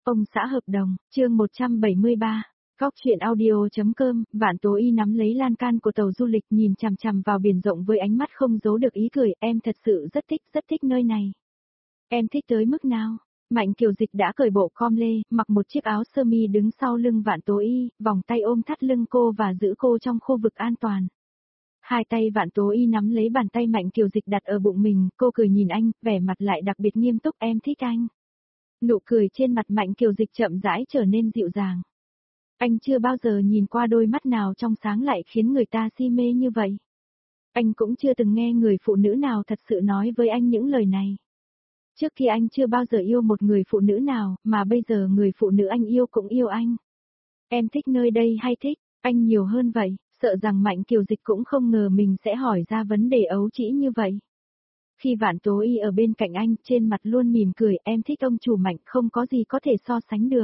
Ông xã hợp đồng, chương 173. Góc chuyện audio.com, Vạn Tố Y nắm lấy lan can của tàu du lịch nhìn chằm chằm vào biển rộng với ánh mắt không giấu được ý cười, em thật sự rất thích nơi này. Em thích tới mức nào? Mạnh Kiều Dịch đã cởi bộ com lê, mặc một chiếc áo sơ mi đứng sau lưng Vạn Tố Y, vòng tay ôm thắt lưng cô và giữ cô trong khu vực an toàn. Hai tay Vạn Tố Y nắm lấy bàn tay Mạnh Kiều Dịch đặt ở bụng mình, cô cười nhìn anh, vẻ mặt lại đặc biệt nghiêm túc, em thích anh. Nụ cười trên mặt Mạnh Kiều Dịch chậm rãi trở nên dịu dàng. Anh chưa bao giờ nhìn qua đôi mắt nào trong sáng lại khiến người ta si mê như vậy. Anh cũng chưa từng nghe người phụ nữ nào thật sự nói với anh những lời này. Trước kia anh chưa bao giờ yêu một người phụ nữ nào, mà bây giờ người phụ nữ anh yêu cũng yêu anh. Em thích nơi đây hay thích anh nhiều hơn vậy, sợ rằng Mạnh Kiều Dịch cũng không ngờ mình sẽ hỏi ra vấn đề ấu trĩ như vậy. Khi Vạn Tố Y ở bên cạnh anh, trên mặt luôn mỉm cười, em thích ông chủ Mạnh, không có gì có thể so sánh được.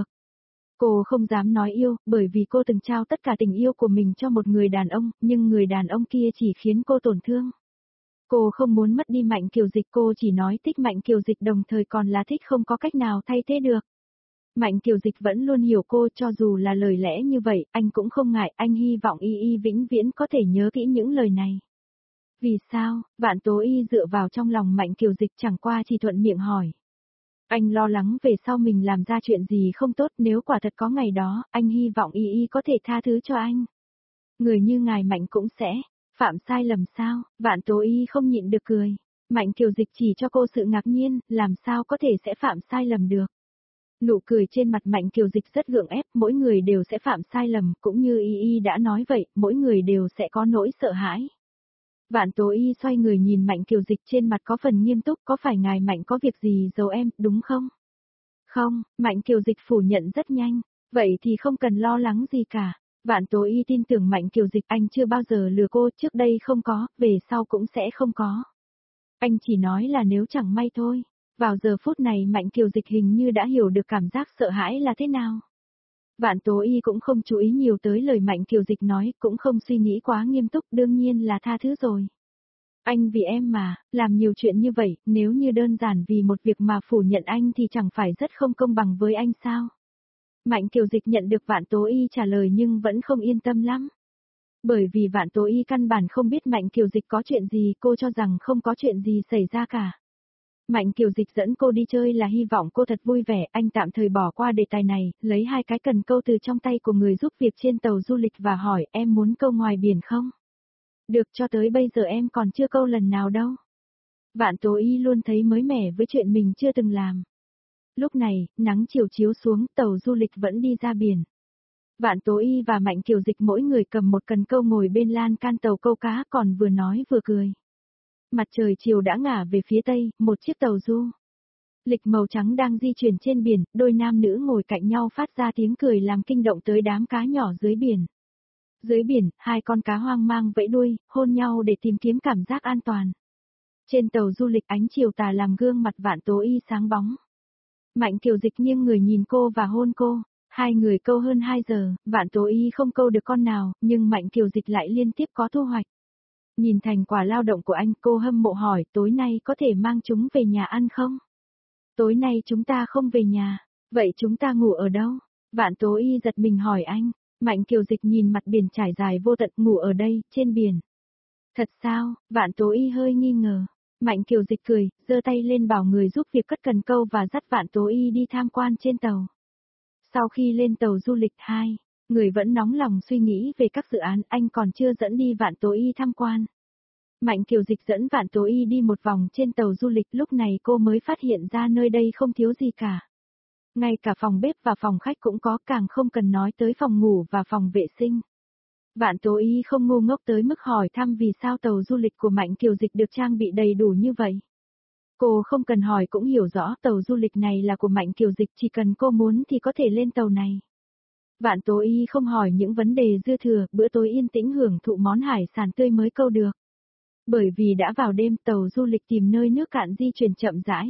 Cô không dám nói yêu, bởi vì cô từng trao tất cả tình yêu của mình cho một người đàn ông, nhưng người đàn ông kia chỉ khiến cô tổn thương. Cô không muốn mất đi Mạnh Kiều Dịch, cô chỉ nói thích Mạnh Kiều Dịch đồng thời còn là thích không có cách nào thay thế được. Mạnh Kiều Dịch vẫn luôn hiểu cô, cho dù là lời lẽ như vậy, anh cũng không ngại, anh hy vọng Y vĩnh viễn có thể nhớ kỹ những lời này. Vì sao? Vạn Tố Y dựa vào trong lòng Mạnh Kiều Dịch chẳng qua chỉ thuận miệng hỏi. Anh lo lắng về sau mình làm ra chuyện gì không tốt, nếu quả thật có ngày đó, anh hy vọng Y có thể tha thứ cho anh. Người như ngài Mạnh cũng sẽ phạm sai lầm sao? Vạn Tố Y không nhịn được cười. Mạnh Kiều Dịch chỉ cho cô sự ngạc nhiên, làm sao có thể sẽ phạm sai lầm được. Nụ cười trên mặt Mạnh Kiều Dịch rất gượng ép, mỗi người đều sẽ phạm sai lầm, cũng như Y đã nói vậy, mỗi người đều sẽ có nỗi sợ hãi. Vạn Tố Y xoay người nhìn Mạnh Kiều Dịch, trên mặt có phần nghiêm túc, có phải ngài Mạnh có việc gì giấu em, đúng không? Không, Mạnh Kiều Dịch phủ nhận rất nhanh, vậy thì không cần lo lắng gì cả. Vạn Tố Y tin tưởng Mạnh Kiều Dịch, anh chưa bao giờ lừa cô, trước đây không có, về sau cũng sẽ không có. Anh chỉ nói là nếu chẳng may thôi. Vào giờ phút này Mạnh Kiều Dịch hình như đã hiểu được cảm giác sợ hãi là thế nào. Vạn Tố Y cũng không chú ý nhiều tới lời Mạnh Kiều Dịch nói, cũng không suy nghĩ quá nghiêm túc, đương nhiên là tha thứ rồi. Anh vì em mà, làm nhiều chuyện như vậy, nếu như đơn giản vì một việc mà phủ nhận anh thì chẳng phải rất không công bằng với anh sao? Mạnh Kiều Dịch nhận được Vạn Tố Y trả lời nhưng vẫn không yên tâm lắm. Bởi vì Vạn Tố Y căn bản không biết Mạnh Kiều Dịch có chuyện gì, cô cho rằng không có chuyện gì xảy ra cả. Mạnh Kiều Dịch dẫn cô đi chơi là hy vọng cô thật vui vẻ, anh tạm thời bỏ qua đề tài này, lấy hai cái cần câu từ trong tay của người giúp việc trên tàu du lịch và hỏi em muốn câu ngoài biển không? Được, cho tới bây giờ em còn chưa câu lần nào đâu. Vạn Tố Y luôn thấy mới mẻ với chuyện mình chưa từng làm. Lúc này, nắng chiều chiếu xuống, tàu du lịch vẫn đi ra biển. Vạn Tố Y và Mạnh Kiều Dịch mỗi người cầm một cần câu ngồi bên lan can tàu câu cá, còn vừa nói vừa cười. Mặt trời chiều đã ngả về phía tây, một chiếc tàu du lịch màu trắng đang di chuyển trên biển, đôi nam nữ ngồi cạnh nhau phát ra tiếng cười làm kinh động tới đám cá nhỏ dưới biển. Dưới biển, hai con cá hoang mang vẫy đuôi, hôn nhau để tìm kiếm cảm giác an toàn. Trên tàu du lịch ánh chiều tà làm gương mặt Vạn Tố Y sáng bóng. Mạnh Kiều Dịch nghiêng người nhìn cô và hôn cô. Hai người câu hơn 2 giờ, Vạn Tố Y không câu được con nào, nhưng Mạnh Kiều Dịch lại liên tiếp có thu hoạch. Nhìn thành quả lao động của anh, cô hâm mộ hỏi, tối nay có thể mang chúng về nhà ăn không? Tối nay chúng ta không về nhà, vậy chúng ta ngủ ở đâu? Vạn Tố Y giật mình hỏi anh. Mạnh Kiều Dịch nhìn mặt biển trải dài vô tận, ngủ ở đây, trên biển. Thật sao? Vạn Tố Y hơi nghi ngờ. Mạnh Kiều Dịch cười, giơ tay lên bảo người giúp việc cất cần câu và dắt Vạn Tố Y đi tham quan trên tàu. Sau khi lên tàu du lịch 2, người vẫn nóng lòng suy nghĩ về các dự án, anh còn chưa dẫn đi Vạn Tố Y tham quan. Mạnh Kiều Dịch dẫn Vạn Tố Y đi một vòng trên tàu du lịch, lúc này cô mới phát hiện ra nơi đây không thiếu gì cả. Ngay cả phòng bếp và phòng khách cũng có, càng không cần nói tới phòng ngủ và phòng vệ sinh. Vạn Tố Y không ngu ngốc tới mức hỏi thăm vì sao tàu du lịch của Mạnh Kiều Dịch được trang bị đầy đủ như vậy. Cô không cần hỏi cũng hiểu rõ tàu du lịch này là của Mạnh Kiều Dịch, chỉ cần cô muốn thì có thể lên tàu này. Vạn Tố Y không hỏi những vấn đề dư thừa, bữa tối yên tĩnh hưởng thụ món hải sản tươi mới câu được. Bởi vì đã vào đêm, tàu du lịch tìm nơi nước cạn di chuyển chậm rãi.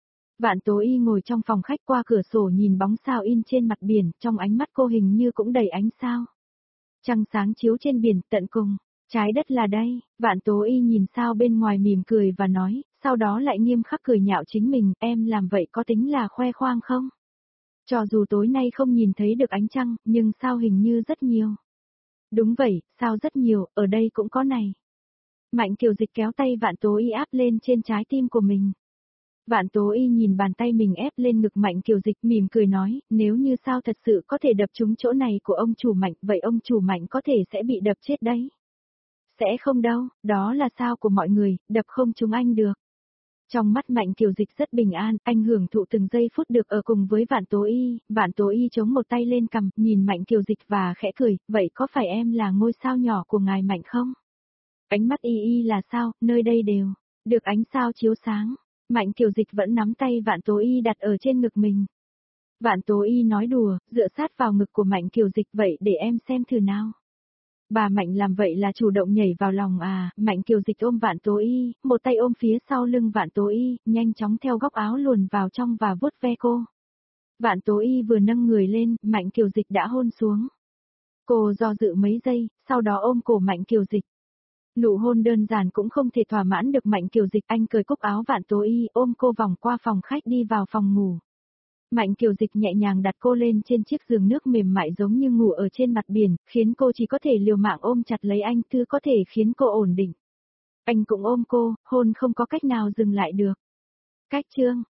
Vạn Tố Y ngồi trong phòng khách qua cửa sổ nhìn bóng sao in trên mặt biển, trong ánh mắt cô hình như cũng đầy ánh sao. Trăng sáng chiếu trên biển, tận cùng, trái đất là đây. Vạn Tố Y nhìn sao bên ngoài mỉm cười và nói, sau đó lại nghiêm khắc cười nhạo chính mình, em làm vậy có tính là khoe khoang không? Cho dù tối nay không nhìn thấy được ánh trăng, nhưng sao hình như rất nhiều. Đúng vậy, sao rất nhiều, ở đây cũng có này. Mạnh Kiều Dịch kéo tay Vạn Tố Y áp lên trên trái tim của mình. Vạn Tố Y nhìn bàn tay mình ép lên ngực Mạnh Kiều Dịch mỉm cười nói, nếu như sao thật sự có thể đập trúng chỗ này của ông chủ Mạnh, vậy ông chủ Mạnh có thể sẽ bị đập chết đấy. Sẽ không đâu, đó là sao của mọi người, đập không trúng anh được. Trong mắt Mạnh Kiều Dịch rất bình an, anh hưởng thụ từng giây phút được ở cùng với Vạn Tố Y chống một tay lên cằm, nhìn Mạnh Kiều Dịch và khẽ cười, vậy có phải em là ngôi sao nhỏ của ngài Mạnh không? Ánh mắt y là sao, nơi đây đều, được ánh sao chiếu sáng. Mạnh Kiều Dịch vẫn nắm tay Vạn Tố Y đặt ở trên ngực mình. Vạn Tố Y nói đùa, dựa sát vào ngực của Mạnh Kiều Dịch vậy để em xem thử nào. Bà Mạnh làm vậy là chủ động nhảy vào lòng à, Mạnh Kiều Dịch ôm Vạn Tố Y, một tay ôm phía sau lưng Vạn Tố Y, nhanh chóng theo góc áo luồn vào trong và vuốt ve cô. Vạn Tố Y vừa nâng người lên, Mạnh Kiều Dịch đã hôn xuống. Cô do dự mấy giây, sau đó ôm cổ Mạnh Kiều Dịch. Nụ hôn đơn giản cũng không thể thỏa mãn được Mạnh Kiều Dịch, anh cởi cúc áo Vạn Tố Y, ôm cô vòng qua phòng khách đi vào phòng ngủ. Mạnh Kiều Dịch nhẹ nhàng đặt cô lên trên chiếc giường nước mềm mại giống như ngủ ở trên mặt biển, khiến cô chỉ có thể liều mạng ôm chặt lấy anh, thứ có thể khiến cô ổn định. Anh cũng ôm cô, hôn không có cách nào dừng lại được. Cách chương